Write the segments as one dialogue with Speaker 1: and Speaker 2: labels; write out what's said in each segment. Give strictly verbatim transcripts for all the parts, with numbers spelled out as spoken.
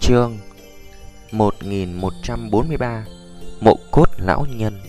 Speaker 1: Chương một nghìn một trăm bốn mươi ba. Mộ cốt lão nhân.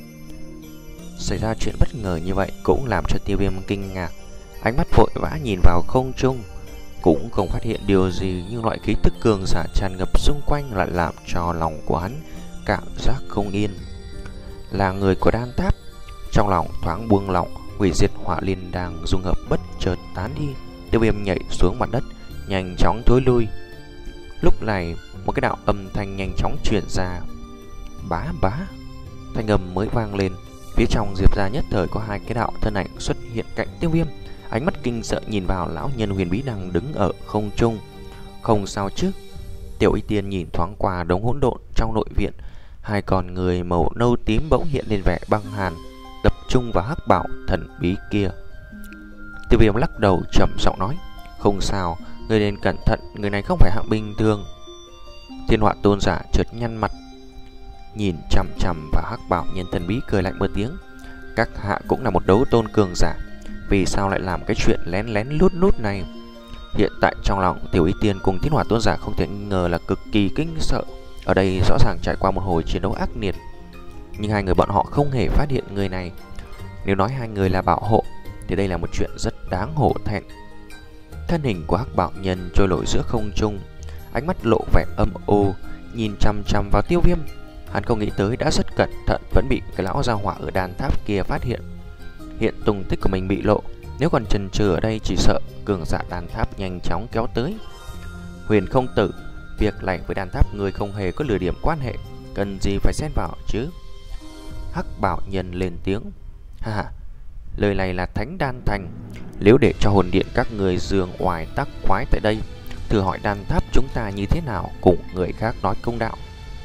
Speaker 1: Xảy ra chuyện bất ngờ như vậy cũng làm cho Tiêu Viêm kinh ngạc. Ánh mắt vội vã nhìn vào không trung, cũng không phát hiện điều gì, nhưng loại khí tức cường giả tràn ngập xung quanh lại làm cho lòng của hắn cảm giác không yên. Là người của đan tháp, trong lòng thoáng buông lỏng, hủy diệt hỏa liên đang dung hợp bất chợt tán đi. Tiêu Viêm nhảy xuống mặt đất, nhanh chóng thối lui. Lúc này một cái đạo âm thanh nhanh chóng truyền ra. Bá bá. Thanh âm mới vang lên, phía trong Diệp gia nhất thời có hai cái đạo thân ảnh xuất hiện cạnh Tiêu Viêm. Ánh mắt kinh sợ nhìn vào lão nhân huyền bí đang đứng ở không trung. Không sao chứ? Tiểu Y Tiên nhìn thoáng qua đống hỗn độn trong nội viện. Hai con người màu nâu tím bỗng hiện lên vẻ băng hàn, tập trung vào hắc bảo thần bí kia. Tiêu Viêm lắc đầu trầm giọng nói: "Không sao, người nên cẩn thận, người này không phải hạng bình thường." Thiên Họa tôn giả chợt nhăn mặt, nhìn chằm chằm vào hắc bảo nhân thần bí, cười lạnh một tiếng: "Các hạ cũng là một đấu tôn cường giả, vì sao lại làm cái chuyện lén lén lút lút này?" Hiện tại trong lòng Tiểu Y Tiên cùng Thiên Hỏa tôn giả không thể ngờ là cực kỳ kinh sợ. Ở đây rõ ràng trải qua một hồi chiến đấu ác liệt, nhưng hai người bọn họ không hề phát hiện người này. Nếu nói hai người là bảo hộ thì đây là một chuyện rất đáng hổ thẹn. Thân hình của hắc bảo nhân trôi nổi giữa không trung, ánh mắt lộ vẻ âm u, nhìn chăm chăm vào Tiêu Viêm. Hắn không nghĩ tới đã rất cẩn thận vẫn bị cái lão gia hỏa ở đàn tháp kia phát hiện. Hiện tung tích của mình bị lộ, nếu còn chần chừ ở đây chỉ sợ cường giả đàn tháp nhanh chóng kéo tới. Huyền không tử, việc này với đàn tháp người không hề có lừa điểm quan hệ, cần gì phải xen vào chứ? Hắc bảo nhân lên tiếng: "Ha ha, lời này là thánh đan thành, nếu để cho hồn điện các người giường oai tắc quái tại đây, thử hỏi đan tháp chúng ta như thế nào cùng người khác nói công đạo."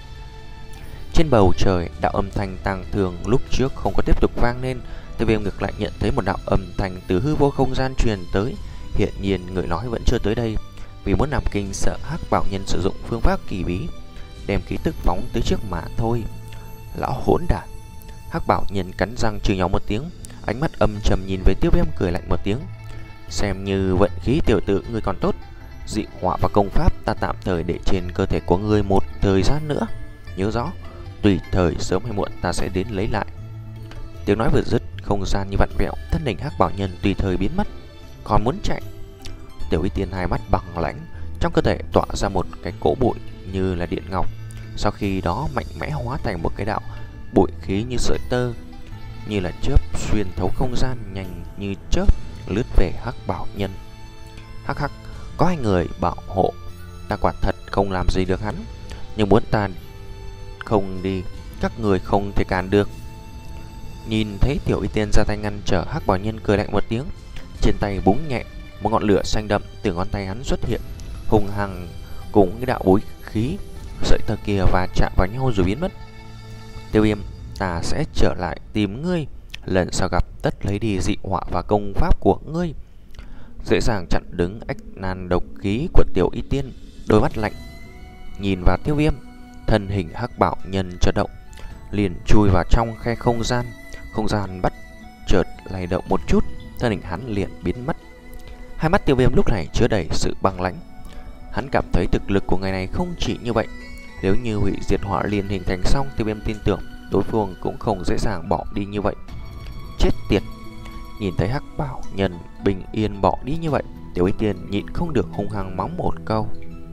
Speaker 1: Trên bầu trời, đạo âm thanh tang thường lúc trước không có tiếp tục vang lên. Tiêu Viêm ngược lại nhận thấy một đạo âm thanh từ hư vô không gian truyền tới. Hiện nhiên người nói vẫn chưa tới đây, vì muốn làm kinh sợ hắc bảo nhân sử dụng phương pháp kỳ bí, đem khí tức phóng tới trước mà thôi. Lão hỗn đản! Hắc bảo nhân cắn răng chửi nhỏ một tiếng, ánh mắt âm trầm nhìn về Tiêu Viêm, cười lạnh một tiếng: "Xem như vận khí tiểu tử ngươi còn tốt, dị họa và công pháp ta tạm thời để trên cơ thể của ngươi một thời gian nữa. Nhớ rõ, tùy thời sớm hay muộn ta sẽ đến lấy lại." Tiếng nói vừa dứt, không gian như vặn vẹo, thân hình hắc bảo nhân tùy thời biến mất. Còn muốn chạy? Tiểu Y Tiên hai mắt bằng lãnh, trong cơ thể tỏa ra một cái cỗ bụi như là điện ngọc, sau khi đó mạnh mẽ hóa thành một cái đạo bụi khí như sợi tơ, như là chớp xuyên thấu không gian, nhanh như chớp lướt về hắc bảo nhân. Hắc hắc, có hai người bảo hộ, ta quả thật không làm gì được hắn, nhưng muốn ta không đi, các người không thể cản được. Nhìn thấy Tiểu Y Tiên ra tay ngăn trở, hắc bảo nhân cười lạnh một tiếng, trên tay búng nhẹ, một ngọn lửa xanh đậm từ ngón tay hắn xuất hiện, hùng hằng cùng cái đạo bối khí sợi tơ kia và chạm vào nhau rồi biến mất. Tiêu Viêm, ta sẽ trở lại tìm ngươi, lần sau gặp tất lấy đi dị họa và công pháp của ngươi. Dễ dàng chặn đứng ách nan độc khí của Tiểu Y Tiên, đôi mắt lạnh nhìn vào Tiêu Viêm. Thân hình hắc bảo nhân chợt động, liền chui vào trong khe không gian. Không gian bắt chợt lay động một chút, thân hình hắn liền biến mất. Hai mắt Tiêu Viêm lúc này chứa đầy sự băng lãnh. Hắn cảm thấy thực lực của người này không chỉ như vậy. Nếu như hủy diệt hỏa liên hình thành xong, Tiêu Viêm tin tưởng đối phương cũng không dễ dàng bỏ đi như vậy. Chết tiệt! Nhìn thấy hắc bảo nhân bình yên bỏ đi như vậy, Tiểu Y Tiên nhịn không được hung hăng mắng một câu: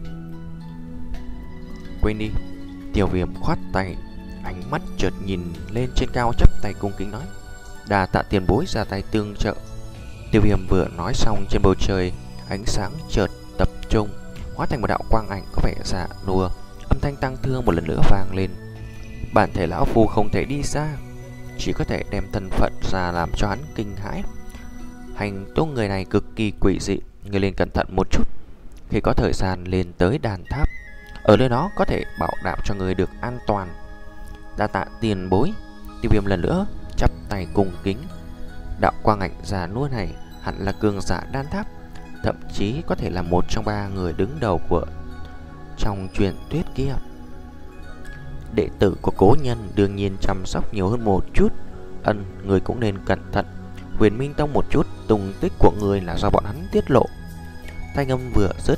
Speaker 1: "Quên đi!" Tiêu Viêm khoát tay, ánh mắt chợt nhìn lên trên cao, chắp tay cung kính nói: "Đa tạ tiền bối ra tay tương trợ." Tiêu Viêm vừa nói xong, trên bầu trời ánh sáng chợt tập trung, hóa thành một đạo quang ảnh có vẻ dạ nua. Âm thanh tăng thương một lần nữa vang lên: "Bản thể lão phu không thể đi xa, chỉ có thể đem thân phận ra làm cho hắn kinh hãi. Hành tung người này cực kỳ quỷ dị, người nên cẩn thận một chút. Khi có thời gian lên tới đàn tháp, ở nơi đó có thể bảo đảm cho người được an toàn." Đa tạ tiền bối. Tiêu Viêm lần nữa chắp tay cung kính. Đạo quang ảnh già nua này hẳn là cường giả đan tháp, thậm chí có thể là một trong ba người đứng đầu của trong truyền thuyết kia. Đệ tử của cố nhân đương nhiên chăm sóc nhiều hơn một chút. Ân, người cũng nên cẩn thận. Huyền Minh Tông một chút tung tích của người là do bọn hắn tiết lộ. Thanh âm vừa dứt,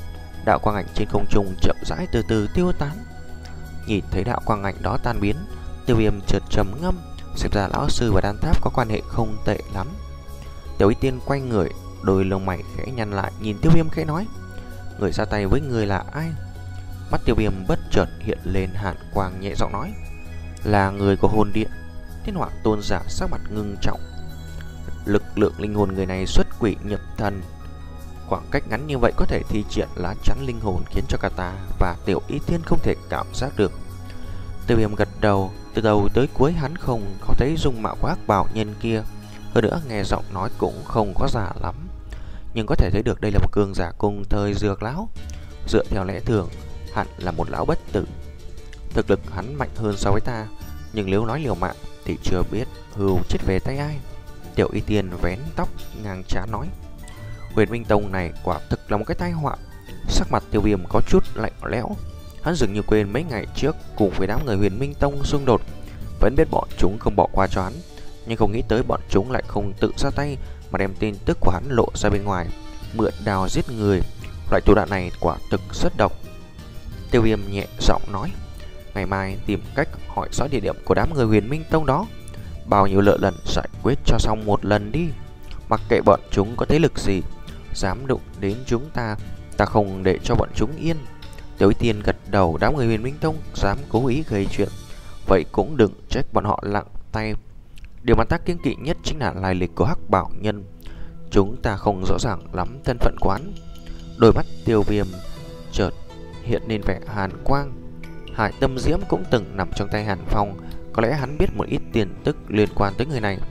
Speaker 1: đạo quang ảnh trên không trung chậm rãi từ từ tiêu tán. Nhìn thấy đạo quang ảnh đó tan biến, Tiêu Viêm chợt trầm ngâm, xem ra lão sư và đan tháp có quan hệ không tệ lắm. Tiểu Y Tiên quay người, đôi lông mày khẽ nhăn lại, nhìn Tiêu Viêm khẽ nói: người ra tay với người là ai? Mắt Tiêu Viêm bất chợt hiện lên hàn quang, nhẹ giọng nói: là người của hồn điện. Thiên Hỏa tôn giả sắc mặt ngưng trọng. Lực lượng linh hồn người này xuất quỷ nhập thần, khoảng cách ngắn như vậy có thể thi triển lá chắn linh hồn, khiến cho cả ta và Tiểu Y Tiên không thể cảm giác được. Tiêu Viêm gật đầu, từ đầu tới cuối hắn không có thấy dung mạo của Hắc Bào nhân kia, hơn nữa nghe giọng nói cũng không có giả lắm, nhưng có thể thấy được đây là một cường giả cùng thời Dược lão. Dựa theo lẽ thường, hẳn là một lão bất tử. Thực lực hắn mạnh hơn so với ta, nhưng nếu nói liều mạng thì chưa biết hưu chết về tay ai. Tiểu Y Tiên vén tóc ngang trán nói: Huyền Minh Tông này quả thực là một cái tai họa. Sắc mặt Tiêu Viêm có chút lạnh lẽo. Hắn dường như quên mấy ngày trước cùng với đám người Huyền Minh Tông xung đột, vẫn biết bọn chúng không bỏ qua cho hắn, nhưng không nghĩ tới bọn chúng lại không tự ra tay mà đem tin tức của hắn lộ ra bên ngoài, mượn đao giết người. Loại thủ đoạn này quả thực rất độc. Tiêu Viêm nhẹ giọng nói: ngày mai tìm cách hỏi rõ địa điểm của đám người Huyền Minh Tông đó, bao nhiêu lợ lần giải quyết cho xong một lần đi. Mặc kệ bọn chúng có thế lực gì, dám đụng đến chúng ta, ta không để cho bọn chúng yên. Tiểu Y Tiên gật đầu, đám người Huyền Minh Tông dám cố ý gây chuyện, vậy cũng đừng trách bọn họ lặng tay. Điều mà ta kiêng kỵ nhất chính là lai lịch của Hắc Bảo nhân. Chúng ta không rõ ràng lắm thân phận quán. Đôi mắt Tiêu Viêm chợt hiện lên vẻ hàn quang. Hải Tâm Diễm cũng từng nằm trong tay Hàn Phong, có lẽ hắn biết một ít tin tức liên quan tới người này.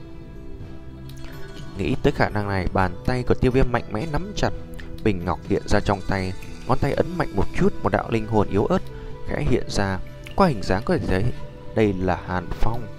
Speaker 1: Nghĩ tới khả năng này, bàn tay của Tiêu Viêm mạnh mẽ nắm chặt bình ngọc hiện ra trong tay, ngón tay ấn mạnh một chút, một đạo linh hồn yếu ớt khẽ hiện ra. Qua hình dáng có thể thấy đây là Hàn Phong.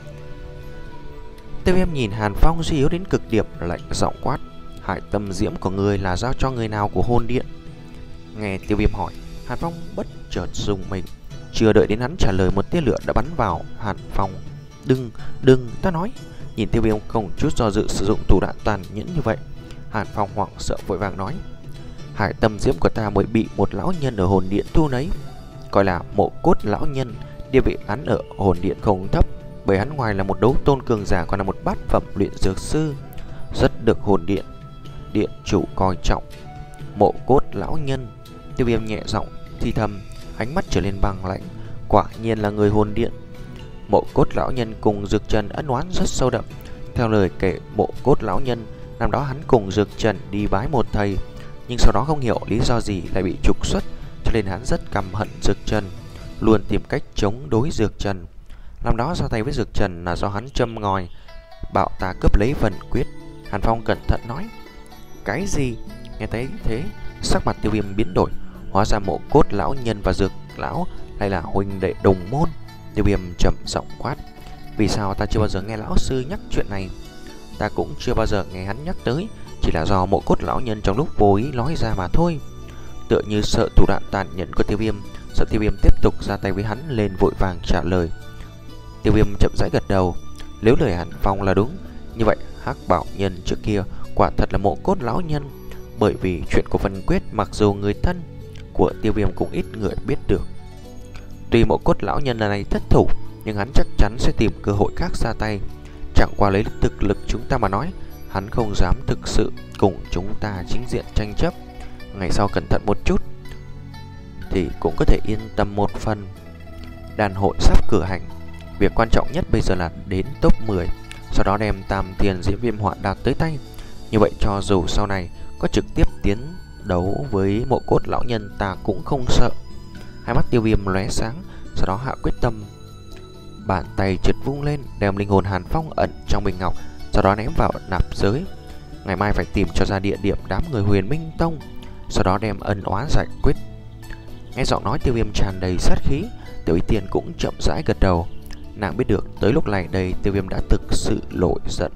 Speaker 1: Tiêu Viêm nhìn Hàn Phong suy yếu đến cực điểm, lạnh giọng quát: Hải Tâm Diễm của người là giao cho người nào của hồn điện? Nghe Tiêu Viêm hỏi, Hàn Phong bất chợt rùng mình, chưa đợi đến hắn trả lời, một tia lửa đã bắn vào Hàn Phong. Đừng, đừng, ta nói. Nhìn Tiêu Viêm không chút do dự sử dụng thủ đoạn tàn nhẫn như vậy, Hàn Phong hoảng sợ vội vàng nói: Hải Tâm Diễm của ta mới bị một lão nhân ở hồn điện thu lấy, coi là Mộ Cốt lão nhân. Địa vị hắn ở hồn điện không thấp, bởi hắn ngoài là một đấu tôn cường giả còn là một bát phẩm luyện dược sư, rất được hồn điện điện chủ coi trọng. Mộ Cốt lão nhân. Tiêu Viêm nhẹ giọng thì thầm, ánh mắt trở lên băng lạnh. Quả nhiên là người hồn điện. Mộ Cốt lão nhân cùng Dược Trần ân oán rất sâu đậm. Theo lời kể Mộ Cốt lão nhân, năm đó hắn cùng Dược Trần đi bái một thầy, nhưng sau đó không hiểu lý do gì lại bị trục xuất, cho nên hắn rất căm hận Dược Trần, luôn tìm cách chống đối Dược Trần. Năm đó ra tay với Dược Trần là do hắn châm ngòi, bảo ta cướp lấy phần quyết. Hàn Phong cẩn thận nói: Cái gì? Nghe thấy thế, sắc mặt Tiêu Viêm biến đổi. Hóa ra Mộ Cốt lão nhân và Dược lão lại là huynh đệ đồng môn. Tiêu Viêm trầm giọng quát: Vì sao ta chưa bao giờ nghe lão sư nhắc chuyện này? Ta cũng chưa bao giờ nghe hắn nhắc tới, chỉ là do Mộ Cốt lão nhân trong lúc vô ý nói ra mà thôi. Tựa như sợ thủ đoạn tàn nhẫn của Tiêu Viêm, sợ Tiêu Viêm tiếp tục ra tay với hắn, lên vội vàng trả lời. Tiêu Viêm chậm rãi gật đầu. Nếu lời Hàn Phong là đúng, như vậy Hắc Bảo nhân trước kia quả thật là Mộ Cốt lão nhân. Bởi vì chuyện của phần quyết, mặc dù người thân của Tiêu Viêm cũng ít người biết được. Tuy Mộ Cốt lão nhân lần này thất thủ, nhưng hắn chắc chắn sẽ tìm cơ hội khác ra tay. Chẳng qua lấy thực lực chúng ta mà nói, hắn không dám thực sự cùng chúng ta chính diện tranh chấp. Ngày sau cẩn thận một chút thì cũng có thể yên tâm một phần. Đàn hội sắp cử hành, việc quan trọng nhất bây giờ là đến top mười, sau đó đem Tam Thiên Diễm Viêm Họa đạt tới tay. Như vậy cho dù sau này có trực tiếp tiến đấu với Mộ Cốt lão nhân, ta cũng không sợ. Hai mắt Tiêu Viêm lóe sáng, sau đó hạ quyết tâm. Bàn tay chợt vung lên, đem linh hồn Hàn Phong ẩn trong bình ngọc, sau đó ném vào nạp giới. Ngày mai phải tìm cho ra địa điểm đám người Huyền Minh Tông, sau đó đem ân oán giải quyết. Nghe giọng nói Tiêu Viêm tràn đầy sát khí, Tiểu Y Tiên cũng chậm rãi gật đầu. Nàng biết được tới lúc này đây Tiêu Viêm đã thực sự nổi giận.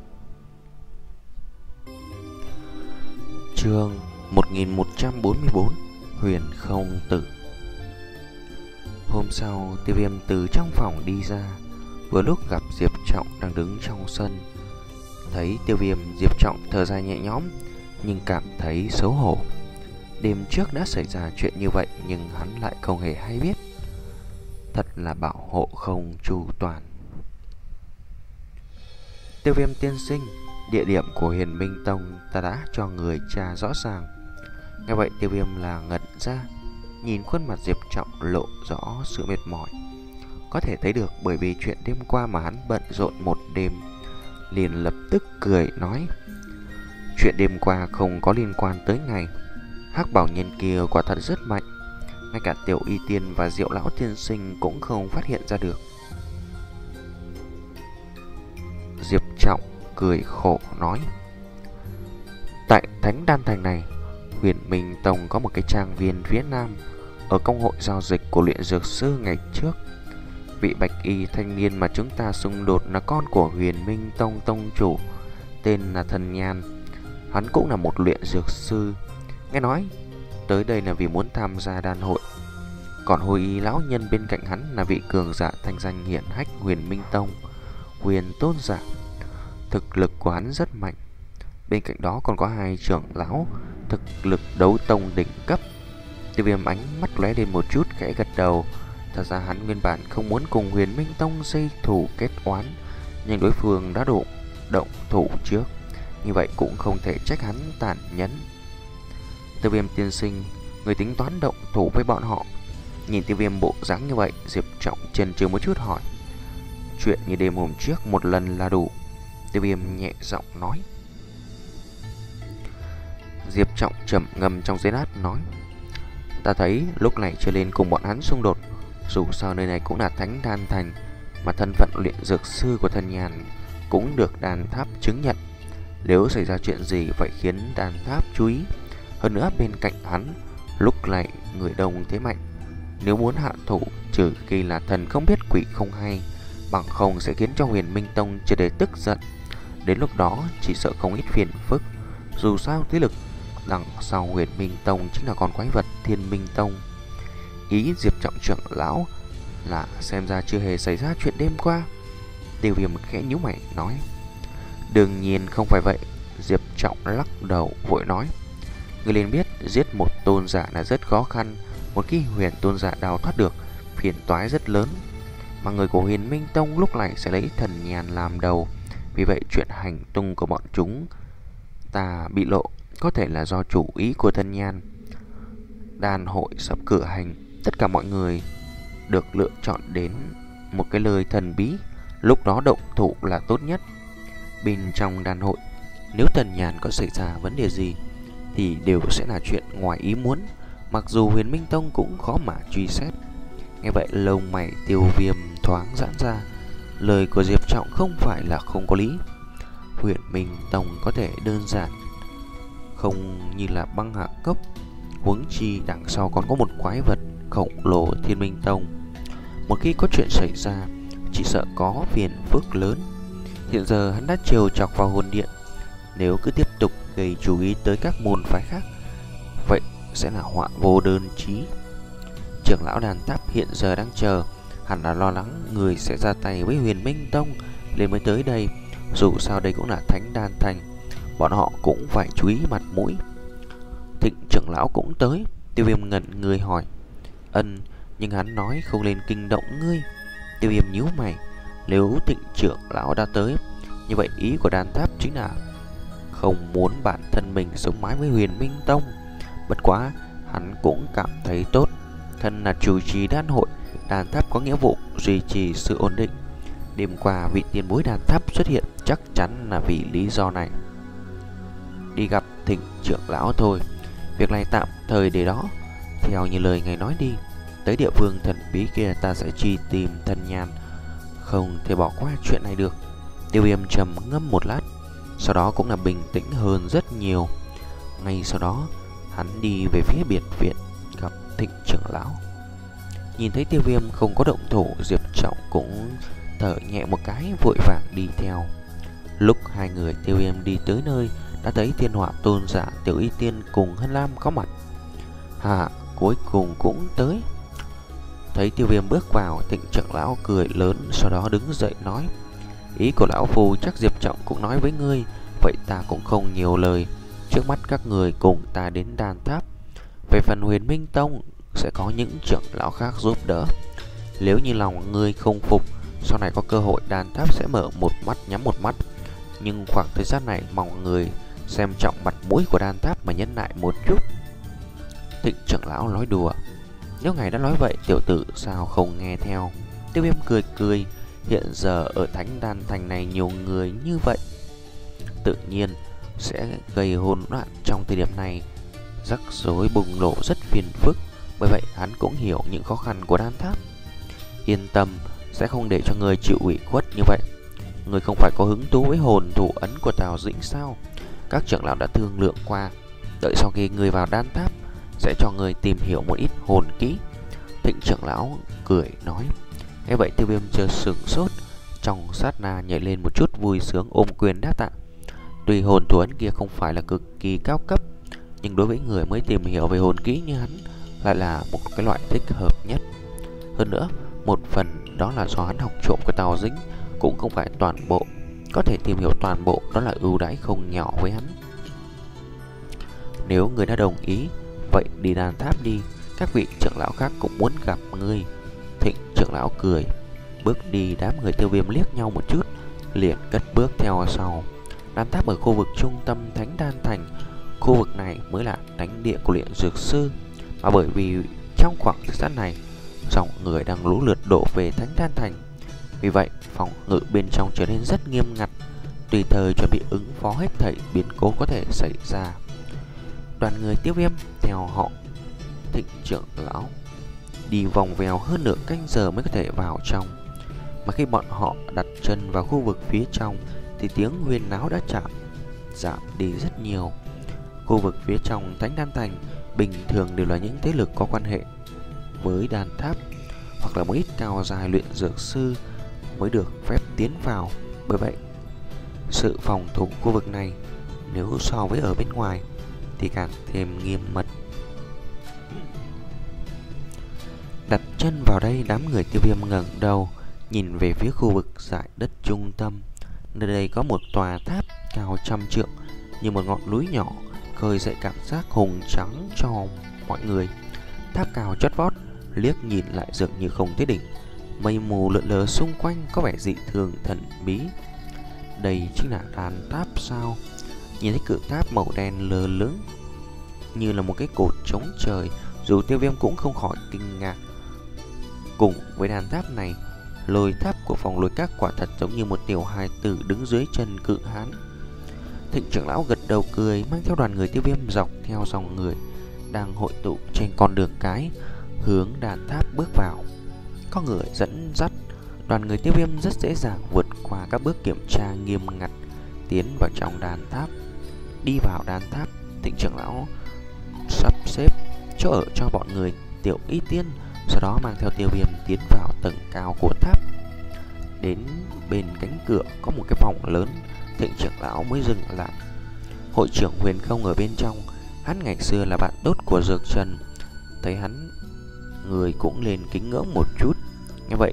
Speaker 1: Chương một nghìn một trăm bốn mươi bốn, Huyền Không Tử. Hôm sau, Tiêu Viêm từ trong phòng đi ra, vừa lúc gặp Diệp Trọng đang đứng trong sân. Thấy Tiêu Viêm, Diệp Trọng thở dài nhẹ nhõm, nhưng cảm thấy xấu hổ. Đêm trước đã xảy ra chuyện như vậy nhưng hắn lại không hề hay biết. Thật là bảo hộ không chu toàn. Tiêu Viêm tiên sinh, địa điểm của Huyền Minh Tông ta đã cho người tra rõ ràng. Nghe vậy Tiêu Viêm là ngẩn ra, nhìn khuôn mặt Diệp Trọng lộ rõ sự mệt mỏi. Có thể thấy được bởi vì chuyện đêm qua mà hắn bận rộn một đêm. Liền lập tức cười nói, chuyện đêm qua không có liên quan tới ngài. Hắc bảo nhân kia quả thật rất mạnh, ngay cả Tiểu Y Tiên và Diệu Lão tiên sinh cũng không phát hiện ra được. Diệp Trọng cười khổ nói, tại Thánh Đan Thành này, Huyền Minh Tông có một cái trang viên phía nam, ở công hội giao dịch của luyện dược sư ngày trước. Vị bạch y thanh niên mà chúng ta xung đột là con của Huyền Minh Tông tông chủ, tên là Thần Nhan. Hắn cũng là một luyện dược sư. Nghe nói tới đây là vì muốn tham gia đan hội. Còn hồi y lão nhân bên cạnh hắn là vị cường giả thanh danh hiển hách Huyền Minh Tông, Huyền Tôn giả. Thực lực của hắn rất mạnh. Bên cạnh đó còn có hai trưởng lão thực lực đấu tông đỉnh cấp. Tiêu Viêm ánh mắt lóe lên một chút, khẽ gật đầu. Thật ra hắn nguyên bản không muốn cùng Huyền Minh Tông dây thủ kết oán, nhưng đối phương đã đụng động thủ trước, như vậy cũng không thể trách hắn tàn nhẫn. Tiêu Viêm tiên sinh, người tính toán động thủ với bọn họ? Nhìn Tiêu Viêm bộ dáng như vậy, Diệp Trọng chần chừ một chút hỏi. Chuyện như đêm hôm trước một lần là đủ, Tiêu Viêm nhẹ giọng nói. Diệp Trọng trầm ngâm trong giây lát nói, ta thấy lúc này chưa lên cùng bọn hắn xung đột. Dù sao nơi này cũng là Thánh Đan Thành, mà thân phận luyện dược sư của Thần Nhàn cũng được đan tháp chứng nhận. Nếu xảy ra chuyện gì phải khiến đan tháp chú ý. Hơn nữa bên cạnh hắn lúc này người đông thế mạnh, nếu muốn hạ thủ trừ khi là thần không biết quỷ không hay, bằng không sẽ khiến cho Huyền Minh Tông chưa để tức giận. Đến lúc đó chỉ sợ không ít phiền phức. Dù sao thế lực đằng sau Huyền Minh Tông chính là con quái vật Thiên Minh Tông. Ý Diệp Trọng trưởng lão là xem ra chưa hề xảy ra chuyện đêm qua. Tiêu Viêm khẽ nhíu mày nói, đương nhiên không phải vậy. Diệp Trọng lắc đầu vội nói, người liền biết giết một tôn giả là rất khó khăn. Một khi Huyền tôn giả đào thoát được, phiền toái rất lớn. Mà người của Huyền Minh Tông lúc này sẽ lấy Thần Nhàn làm đầu. Vì vậy chuyện hành tung của bọn chúng ta bị lộ có thể là do chủ ý của Thần Nhan. Đan hội sắp cử hành, tất cả mọi người được lựa chọn đến một cái lời thần bí, lúc đó động thủ là tốt nhất. Bên trong đan hội, nếu Thần Nhan có xảy ra vấn đề gì thì đều sẽ là chuyện ngoài ý muốn, mặc dù Huyền Minh Tông cũng khó mà truy xét. Nghe vậy lông mày Tiêu Viêm thoáng giãn ra. Lời của Diệp Trọng không phải là không có lý. Huyền Minh Tông có thể đơn giản không như là băng hạ cốc, huống chi đằng sau còn có một quái vật khổng lồ Thiên Minh Tông. Một khi có chuyện xảy ra, chỉ sợ có phiền phức lớn. Hiện giờ hắn đã trêu chọc vào hồn điện, nếu cứ tiếp tục gây chú ý tới các môn phái khác, vậy sẽ là họa vô đơn chí. Trưởng lão đàn tháp hiện giờ đang chờ, hẳn là lo lắng người sẽ ra tay với Huyền Minh Tông nên mới tới đây. Dù sao đây cũng là Thánh Đan Thành, bọn họ cũng phải chú ý mặt mũi. Thịnh trưởng lão cũng tới. Tiêu Viêm ngẩn người hỏi, ân, nhưng hắn nói không lên kinh động ngươi. Tiêu Viêm nhíu mày, nếu Thịnh trưởng lão đã tới, như vậy ý của đan tháp chính là không muốn bản thân mình sống mãi với Huyền Minh Tông. Bất quá hắn cũng cảm thấy tốt, thân là chủ trì đan hội, đan tháp có nghĩa vụ duy trì sự ổn định. Đêm qua vị tiền bối đan tháp xuất hiện chắc chắn là vì lý do này. Đi gặp Thịnh trưởng lão thôi, việc này tạm thời để đó. Theo như lời ngài nói đi, tới địa phương thần bí kia ta sẽ truy tìm Thần Nhan, không thể bỏ qua chuyện này được. Tiêu Viêm trầm ngâm một lát, sau đó cũng là bình tĩnh hơn rất nhiều. Ngay sau đó hắn đi về phía biệt viện gặp Thịnh trưởng lão. Nhìn thấy Tiêu Viêm không có động thủ, Diệp Trọng cũng thở nhẹ một cái, vội vàng đi theo. Lúc hai người Tiêu Viêm đi tới nơi, đã thấy Thiên Hỏa tôn giả, Tiểu Y Tiên cùng Hân Lam có mặt. Hà cuối cùng cũng tới. Thấy Tiêu Viêm bước vào, Thịnh trưởng lão cười lớn, sau đó đứng dậy nói, ý của lão phu chắc Diệp Trọng cũng nói với ngươi, vậy ta cũng không nhiều lời. Trước mắt các người cùng ta đến đan tháp, Về phần Huyền Minh Tông, sẽ có những trưởng lão khác giúp đỡ. Nếu như lòng ngươi không phục, sau này có cơ hội đan tháp sẽ mở một mắt nhắm một mắt. Nhưng khoảng thời gian này mong người xem trọng mặt mũi của đan tháp mà nhẫn nại một chút. Thịnh trưởng lão nói đùa. Nếu ngài đã nói vậy, tiểu tử sao không nghe theo? Tiêu Viêm cười cười. Hiện giờ ở Thánh Đan Thành này nhiều người như vậy, tự nhiên sẽ gây hỗn loạn trong thời điểm này. Rắc rối bùng nổ rất phiền phức. Bởi vậy hắn cũng hiểu những khó khăn của đan tháp. Yên tâm, sẽ không để cho người chịu ủy khuất như vậy. Người không phải có hứng thú với hồn thủ ấn của Tào Dĩnh sao? Các trưởng lão đã thương lượng qua, đợi sau khi người vào đan tháp sẽ cho người tìm hiểu một ít hồn kỹ. Thịnh trưởng lão cười nói. Nghe vậy Tiêu Viêm chợt sửng sốt, trong sát na nhảy lên một chút vui sướng ôm quyền đáp tạ. Tuy hồn thủ ấn kia không phải là cực kỳ cao cấp, nhưng đối với người mới tìm hiểu về hồn kỹ như hắn lại là một cái loại thích hợp nhất. Hơn nữa, một phần đó là do hắn học trộm của Tào Dĩnh, cũng không phải toàn bộ. Có thể tìm hiểu toàn bộ đó là ưu đãi không nhỏ với hắn. Nếu người đã đồng ý, vậy đi đan tháp đi. Các vị trưởng lão khác cũng muốn gặp ngươi. Thịnh trưởng lão cười. Bước đi, đám người Tiêu Viêm liếc nhau một chút, liền cất bước theo sau. Đan tháp ở khu vực trung tâm Thánh Đan Thành. Khu vực này mới là thánh địa của luyện dược sư. Mà bởi vì trong khoảng thời gian này, dòng người đang lũ lượt đổ về Thánh Đan Thành, vì vậy phòng ngự bên trong trở nên rất nghiêm ngặt, tùy thời chuẩn bị ứng phó hết thảy biến cố có thể xảy ra. Đoàn người Tiêu Viêm theo họ Thịnh trưởng lão đi vòng vèo hơn nửa canh giờ mới có thể vào trong. Mà khi bọn họ đặt chân vào khu vực phía trong thì tiếng huyên náo đã chạm giảm đi rất nhiều. Khu vực phía trong Thánh Đan Thành bình thường đều là những thế lực có quan hệ với đan tháp, hoặc là một ít cao dài luyện dược sư mới được phép tiến vào. Bởi vậy, sự phòng thủ khu vực này nếu so với ở bên ngoài thì càng thêm nghiêm mật. Đặt chân vào đây, đám người Tiêu Viêm ngẩng đầu nhìn về phía khu vực dải đất trung tâm. Nơi đây có một tòa tháp cao trăm trượng, như một ngọn núi nhỏ, khơi dậy cảm giác hùng tráng cho mọi người. Tháp cao chót vót, liếc nhìn lại dường như không thấy đỉnh. Mây mù lượn lờ xung quanh có vẻ dị thường thần bí. Đây chính là đan tháp sao? Nhìn thấy cự tháp màu đen lơ lửng như là một cái cột chống trời, dù Tiêu Viêm cũng không khỏi kinh ngạc. Cùng với đan tháp này, lôi tháp của phòng lôi các quả thật giống như một tiểu hài tử đứng dưới chân cự hán. Thịnh trưởng lão gật đầu cười, mang theo đoàn người Tiêu Viêm dọc theo dòng người đang hội tụ trên con đường cái hướng đan tháp bước vào. Có người dẫn dắt, đoàn người Tiêu Viêm rất dễ dàng vượt qua các bước kiểm tra nghiêm ngặt, tiến vào trong đan tháp. Đi vào đan tháp, Thịnh trưởng lão sắp xếp chỗ ở cho bọn người tiểu y tiên, sau đó mang theo Tiêu Viêm tiến vào tầng cao của tháp. Đến bên cánh cửa có một cái phòng lớn, Thịnh trưởng lão mới dừng lại. Hội trưởng Huyền Không ở bên trong, hắn ngày xưa là bạn tốt của Dược Trần, thấy hắn người cũng lên kính ngưỡng một chút. Như vậy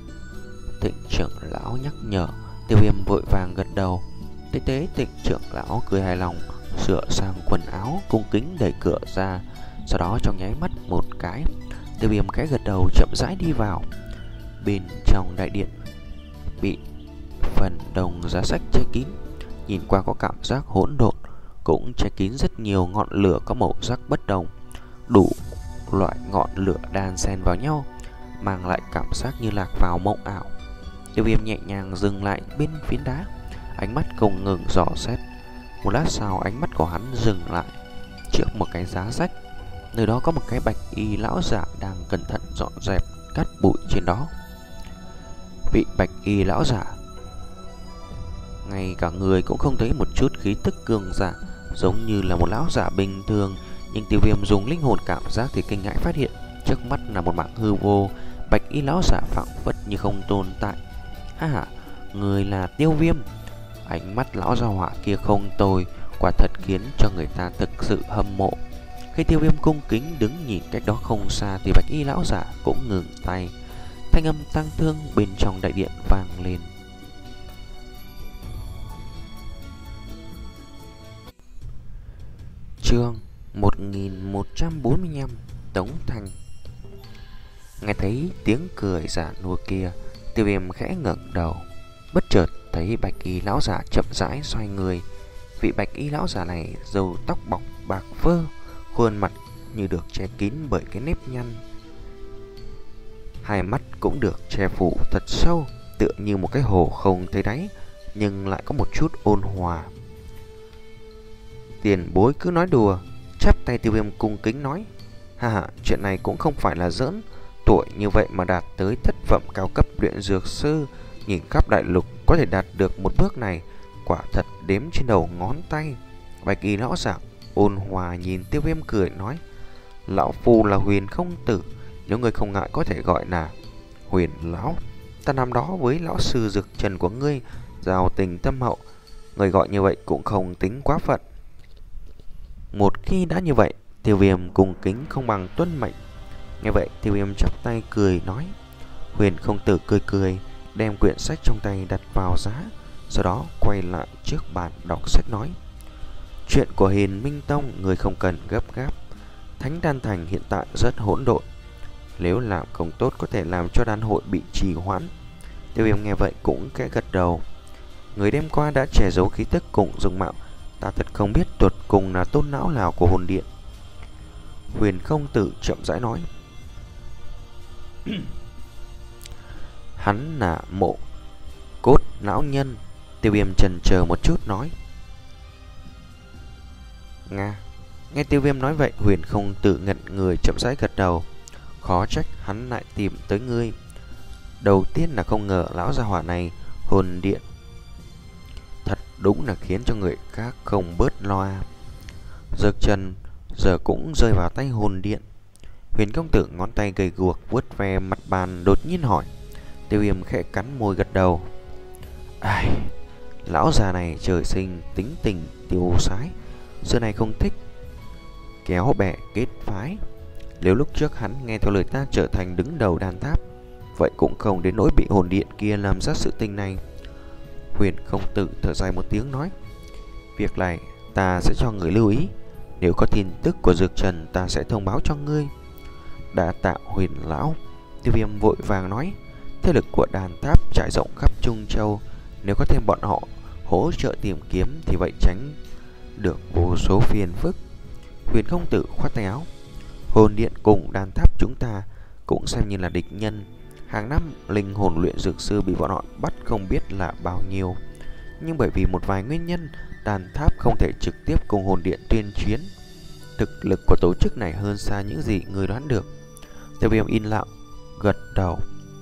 Speaker 1: Thịnh trưởng lão nhắc nhở, Tiêu Viêm vội vàng gật đầu. Tế tế Thịnh trưởng lão cười hài lòng, sửa sang quần áo, cung kính đẩy cửa ra. Sau đó trong nháy mắt một cái, Tiêu Viêm khẽ gật đầu chậm rãi đi vào. Bên trong đại điện bị phần đồng giá sách che kín, nhìn qua có cảm giác hỗn độn, cũng che kín rất nhiều ngọn lửa có màu sắc bất đồng, đủ loại ngọn lửa đan xen vào nhau, mang lại cảm giác như lạc vào mộng ảo. Tiêu Viêm nhẹ nhàng dừng lại bên phiến đá, ánh mắt không ngừng dò xét. Một lát sau, ánh mắt của hắn dừng lại trước một cái giá sách. Nơi đó có một cái bạch y lão giả đang cẩn thận dọn dẹp cát bụi trên đó. Vị bạch y lão giả, ngay cả người cũng không thấy một chút khí tức cường giả, giống như là một lão giả bình thường. Nhưng Tiêu Viêm dùng linh hồn cảm giác thì kinh ngạc phát hiện trước mắt là một mảng hư vô. Bạch y lão giả phảng phất như không tồn tại. Ha ha, người là Tiêu Viêm. Ánh mắt lão gia hỏa kia không tồi, quả thật khiến cho người ta thực sự hâm mộ. Khi Tiêu Viêm cung kính đứng nhìn cách đó không xa thì bạch y lão giả cũng ngừng tay. Thanh âm tang thương bên trong đại điện vang lên. Chương một nghìn một trăm bốn mươi lăm. Tống Thanh. Nghe thấy tiếng cười giả nua kia, Tiêu Viêm khẽ ngẩng đầu, bất chợt thấy bạch y lão giả chậm rãi xoay người. Vị bạch y lão giả này râu tóc bọc bạc phơ, khuôn mặt như được che kín bởi cái nếp nhăn, hai mắt cũng được che phủ thật sâu, tựa như một cái hồ không thấy đáy, nhưng lại có một chút ôn hòa. Tiền bối cứ nói đùa. Chắp tay Tiêu Viêm cung kính nói: ha ha, chuyện này cũng không phải là giỡn. Tuổi như vậy mà đạt tới thất phẩm cao cấp luyện dược sư, nhìn khắp đại lục có thể đạt được một bước này, quả thật đếm trên đầu ngón tay. Bạch y lão giả ôn hòa nhìn Tiêu Viêm cười nói: lão phu là Huyền không tử, nếu người không ngại có thể gọi là Huyền lão. Ta năm đó với lão sư Dược Trần của ngươi giao tình thâm hậu, người gọi như vậy cũng không tính quá phận. Một khi đã như vậy, Tiêu Viêm cung kính không bằng tuân mệnh. Nghe vậy, Tiêu Viêm chắp tay cười nói. Huyền không tử cười cười, đem quyển sách trong tay đặt vào giá, sau đó quay lại trước bàn đọc sách nói: chuyện của Hiền Minh Tông người không cần gấp gáp. Thánh Đan Thành hiện tại rất hỗn độn, nếu làm không tốt có thể làm cho đan hội bị trì hoãn. Tiêu Viêm nghe vậy cũng khẽ gật đầu. Người đêm qua đã che giấu khí tức cùng dung mạo, ta thật không biết tuột cùng là tôn não nào của hồn điện. Huyền không tử chậm rãi nói. Hắn là Mộ Cốt lão nhân. Tiêu Viêm chần chờ một chút nói: Nga. Nghe Tiêu Viêm nói vậy, Huyền không tử ngẩn người chậm rãi gật đầu. Khó trách hắn lại tìm tới ngươi. Đầu tiên là không ngờ lão gia hỏa này hồn điện thật đúng là khiến cho người khác không bớt loa. Dược Trần giờ cũng rơi vào tay hồn điện. Huyền công tử ngón tay gầy guộc vuốt ve mặt bàn đột nhiên hỏi. Tiêu Viêm khẽ cắn môi gật đầu. Ai, lão già này trời sinh tính tình tiêu sái, xưa này không thích kéo bè kết phái. Nếu lúc trước hắn nghe theo lời ta trở thành đứng đầu đàn tháp, vậy cũng không đến nỗi bị hồn điện kia làm ra sự tình này. Huyền không tử thở dài một tiếng nói: việc này ta sẽ cho người lưu ý, nếu có tin tức của Dược Trần ta sẽ thông báo cho ngươi. Đã tạo Huyền lão. Tiêu Viêm vội vàng nói: thế lực của đàn tháp trải rộng khắp Trung Châu, nếu có thêm bọn họ hỗ trợ tìm kiếm thì vậy tránh được vô số phiền phức. Huyền không tử khoát tay áo: hồn điện cùng đàn tháp chúng ta cũng xem như là địch nhân. Hàng năm linh hồn luyện dược sư bị bọn họ bắt không biết là bao nhiêu, nhưng bởi vì một vài nguyên nhân, đàn tháp không thể trực tiếp cùng hồn điện tuyên chiến. Thực lực của tổ chức này hơn xa những gì người đoán được. Tiêu Viêm in lặng gật đầu.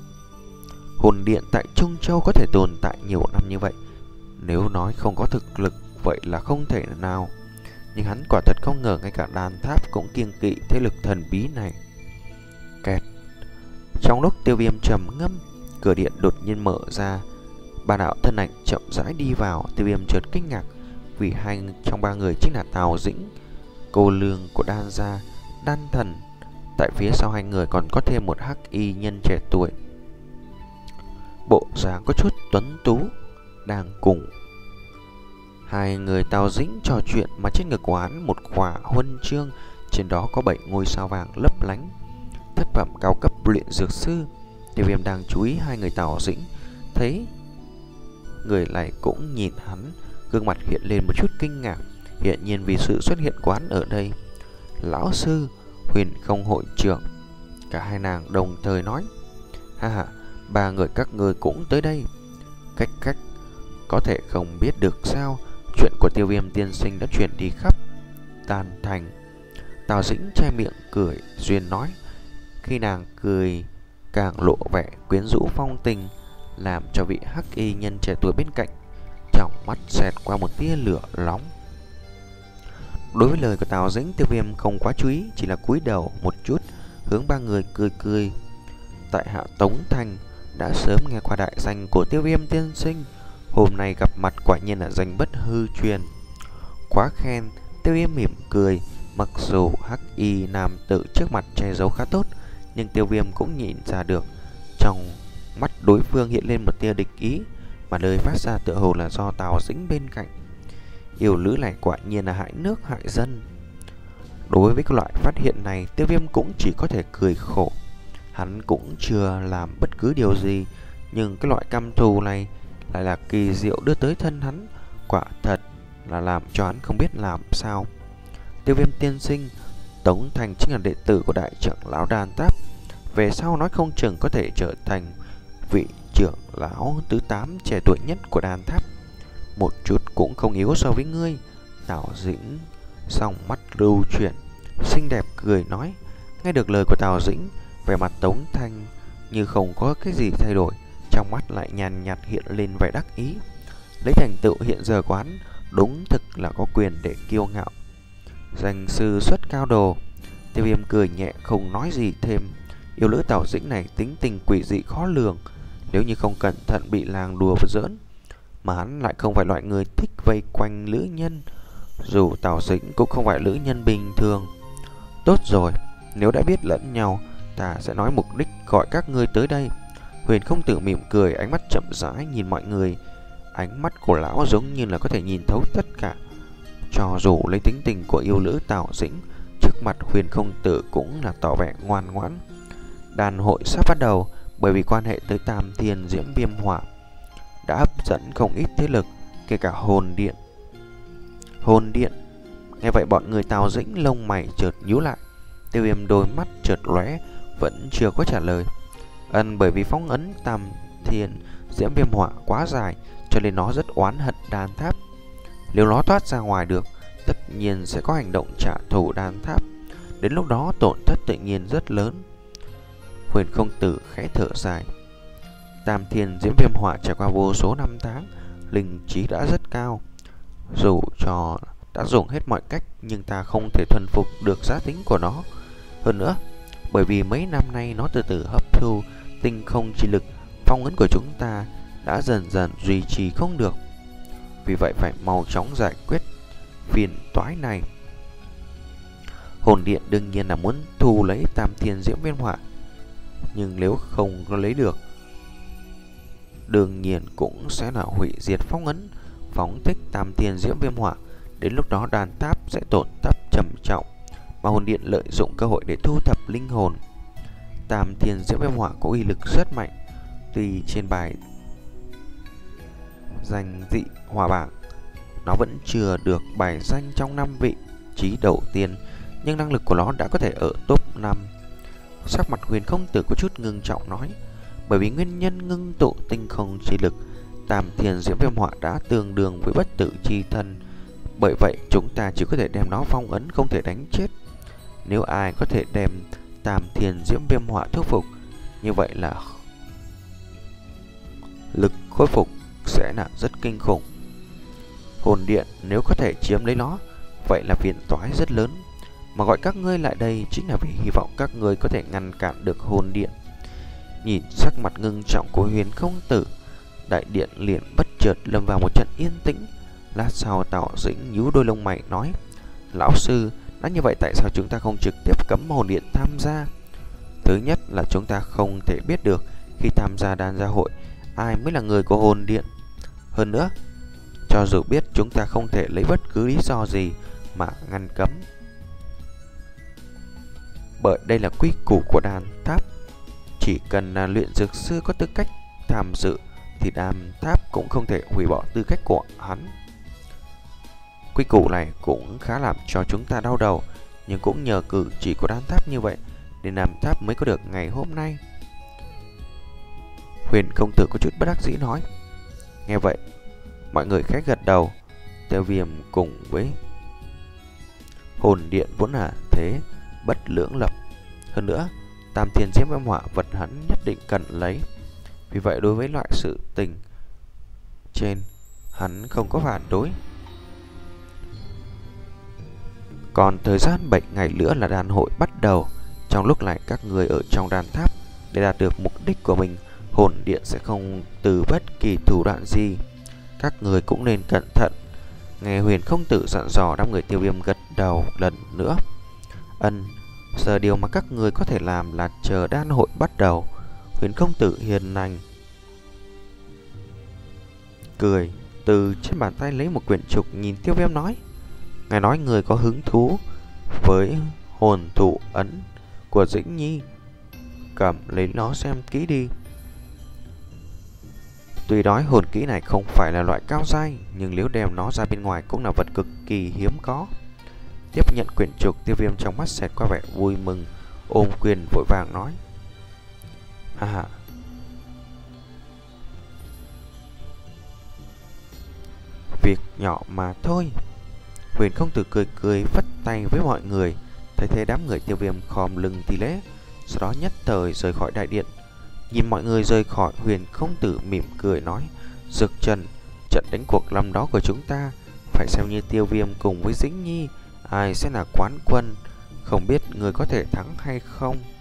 Speaker 1: Hồn điện tại Trung Châu có thể tồn tại nhiều năm như vậy, nếu nói không có thực lực vậy là không thể nào. Nhưng hắn quả thật không ngờ ngay cả đàn tháp cũng kiêng kỵ thế lực thần bí này. Kẹt. Trong lúc Tiêu Viêm trầm ngâm, cửa điện đột nhiên mở ra. Ba đạo thân ảnh chậm rãi đi vào. Tiêu Viêm chợt kinh ngạc, vì hai trong ba người chính là Tào Dĩnh, cô lương của Đan gia, Đan thần. Tại phía sau hai người còn có thêm một hắc y nhân trẻ tuổi, bộ dáng có chút tuấn tú, đang cùng hai người Tào Dĩnh trò chuyện, mà trên ngực của hắn một khỏa huân chương, trên đó có bảy ngôi sao vàng lấp lánh, thất phẩm cao cấp luyện dược sư. Tiêu Viêm đang chú ý hai người Tào Dĩnh, thấy người này cũng nhìn hắn, gương mặt hiện lên một chút kinh ngạc, hiện nhiên vì sự xuất hiện của hắn ở đây. Lão sư, Huyền không hội trưởng. Cả hai nàng đồng thời nói: ha ha, ba người các ngươi cũng tới đây. Cách cách, có thể không biết được sao, chuyện của Tiêu Viêm tiên sinh đã truyền đi khắp Đan Thành. Tào Dĩnh che miệng cười duyên nói, khi nàng cười càng lộ vẻ quyến rũ phong tình, làm cho vị hắc y nhân trẻ tuổi bên cạnh trong mắt xẹt qua một tia lửa nóng. Đối với lời của Tào Dĩnh, Tiêu Viêm không quá chú ý, chỉ là cúi đầu một chút, hướng ba người cười cười. Tại hạ Tống Thanh đã sớm nghe qua đại danh của Tiêu Viêm tiên sinh, hôm nay gặp mặt quả nhiên là danh bất hư truyền. Quá khen. Tiêu Viêm mỉm cười. Mặc dù hắc y nam tử trước mặt che giấu khá tốt, nhưng Tiêu Viêm cũng nhìn ra được trong mắt đối phương hiện lên một tia địch ý, mà lời phát ra tựa hồ là do Tào Dĩnh bên cạnh. Yêu nữ này quả nhiên là hại nước hại dân. Đối với cái loại phát hiện này, Tiêu Viêm cũng chỉ có thể cười khổ. Hắn cũng chưa làm bất cứ điều gì, nhưng cái loại căm thù này lại là kỳ diệu đưa tới thân hắn, quả thật là làm cho hắn không biết làm sao. Tiêu Viêm tiên sinh, Tống Thành chính là đệ tử của đại trưởng lão Đan Tháp, về sau nói không chừng có thể trở thành vị trưởng lão thứ tám trẻ tuổi nhất của Đan Tháp, một chút cũng không yếu so với ngươi. Tào Dĩnh song mắt lưu chuyển, xinh đẹp cười nói. Nghe được lời của Tào Dĩnh, vẻ mặt Tống Thanh như không có cái gì thay đổi, trong mắt lại nhàn nhạt hiện lên vẻ đắc ý. Lấy thành tựu hiện giờ quán, đúng thực là có quyền để kiêu ngạo. Danh sư xuất cao đồ. Tiêu Viêm cười nhẹ không nói gì thêm. Yêu nữ Tào Dĩnh này tính tình quỷ dị khó lường, nếu như không cẩn thận bị làng đùa và giỡn. Mà hắn lại không phải loại người thích vây quanh nữ nhân, dù Tào Dĩnh cũng không phải nữ nhân bình thường. Tốt rồi, nếu đã biết lẫn nhau, ta sẽ nói mục đích gọi các ngươi tới đây. Huyền Không Tử mỉm cười, ánh mắt chậm rãi nhìn mọi người. Ánh mắt của lão giống như là có thể nhìn thấu tất cả. Cho dù lấy tính tình của yêu nữ Tào Dĩnh, trước mặt Huyền Không Tử cũng là tỏ vẻ ngoan ngoãn. Đàn hội sắp bắt đầu, bởi vì quan hệ tới Tam Thiên Diễm Viêm Hỏa đã hấp dẫn không ít thế lực, kể cả Hồn Điện. Hồn Điện. Nghe vậy bọn người Tào Dĩnh lông mày chợt nhíu lại. Tiêu Viêm đôi mắt chợt lóe, vẫn chưa có trả lời. Ân, bởi vì phong ấn Tam Thiên Diễm Viêm Hỏa quá dài, cho nên nó rất oán hận Đan Tháp. Nếu nó thoát ra ngoài được, tất nhiên sẽ có hành động trả thù Đan Tháp. Đến lúc đó tổn thất tự nhiên rất lớn. Huyền Không Tử khẽ thở dài. Tam Thiên Diễm Viêm Hỏa trải qua vô số năm tháng, linh trí đã rất cao. Dù cho đã dùng hết mọi cách, nhưng ta không thể thuần phục được giá tính của nó. Hơn nữa, bởi vì mấy năm nay nó từ từ hấp thu tinh không chi lực, phong ấn của chúng ta đã dần dần duy trì không được. Vì vậy phải mau chóng giải quyết phiền toái này. Hồn Điện đương nhiên là muốn thu lấy Tam Thiên Diễm Viêm Hỏa, nhưng nếu không có lấy được, đương nhiên cũng sẽ là hủy diệt phong ấn, phóng thích Tam Thiên Diễm Viêm Hỏa. Đến lúc đó Đan Tháp sẽ tổn thất trầm trọng, mà Hồn Điện lợi dụng cơ hội để thu thập linh hồn. Tam Thiên Diễm Viêm Hỏa có uy lực rất mạnh, tuy trên bài danh dị hỏa bảng nó vẫn chưa được bài danh trong năm vị trí đầu tiên, nhưng năng lực của nó đã có thể ở top năm. Sắc mặt Huyền Không Tử có chút ngưng trọng nói, bởi vì nguyên nhân ngưng tụ tinh không chi lực, Tam Thiên Diễm Viêm Hỏa đã tương đương với bất tử chi thân. Bởi vậy chúng ta chỉ có thể đem nó phong ấn, không thể đánh chết. Nếu ai có thể đem Tam Thiên Diễm Viêm Hỏa thuyết phục, như vậy là lực khôi phục sẽ là rất kinh khủng. Hồn Điện nếu có thể chiếm lấy nó, vậy là phiền toái rất lớn. Mà gọi các ngươi lại đây chính là vì hy vọng các ngươi có thể ngăn cản được Hồn Điện. Nhìn sắc mặt ngưng trọng của Huyền Không Tử, đại điện liền bất chợt lâm vào một trận yên tĩnh. Lát sau Tào Dĩnh nhíu đôi lông mày nói, lão sư, đã như vậy tại sao chúng ta không trực tiếp cấm Hồn Điện tham gia? Thứ nhất là chúng ta không thể biết được khi tham gia đan gia hội ai mới là người của Hồn Điện. Hơn nữa, cho dù biết, chúng ta không thể lấy bất cứ lý do gì mà ngăn cấm, bởi đây là quy củ của Đan Tháp. Chỉ cần là luyện dược sư có tư cách tham dự thì Đan Tháp cũng không thể hủy bỏ tư cách của hắn. Quy củ này cũng khá làm cho chúng ta đau đầu, nhưng cũng nhờ cử chỉ của Đan Tháp như vậy nên Đan Tháp mới có được ngày hôm nay. Huyền Công Tử có chút bất đắc dĩ nói. Nghe vậy, mọi người khẽ gật đầu. Tiêu Viêm cùng với Hồn Điện vốn là thế bất lưỡng lập. Hơn nữa, Tam Thiên Diễm Viêm Hỏa vật hắn nhất định cần lấy. Vì vậy đối với loại sự tình trên, hắn không có phản đối. Còn thời gian bảy ngày nữa là đan hội bắt đầu. Trong lúc này các người ở trong đan tháp, để đạt được mục đích của mình, Hồn Điện sẽ không từ bất kỳ thủ đoạn gì. Các người cũng nên cẩn thận. Nghe Huyền Không Tử dặn dò, đám người Tiêu Viêm gật đầu lần nữa. Ân, giờ điều mà các người có thể làm là chờ đan hội bắt đầu. Huyền Không Tử hiền lành cười, từ trên bàn tay lấy một quyển trục nhìn Tiêu Viêm nói. Ngài nói người có hứng thú với hồn thủ ấn của Dĩnh Nhi. Cầm lấy nó xem kỹ đi. Tuy nói hồn kỹ này không phải là loại cao giai, nhưng nếu đem nó ra bên ngoài cũng là vật cực kỳ hiếm có. Tiếp nhận quyển trục, Tiêu Viêm trong mắt xẹt qua vẻ vui mừng, ôm quyền vội vàng nói: "Ha, việc nhỏ mà thôi." Huyền công tử cười cười vất tay với mọi người, thấy thế đám người Tiêu Viêm khom lưng thi lễ, sau đó nhất thời rời khỏi đại điện. Nhìn mọi người rời khỏi, Huyền công tử mỉm cười nói: "Dược Trần, trận đánh cuộc năm đó của chúng ta phải xem như Tiêu Viêm cùng với Dĩnh Nhi ai sẽ là quán quân, không biết người có thể thắng hay không?"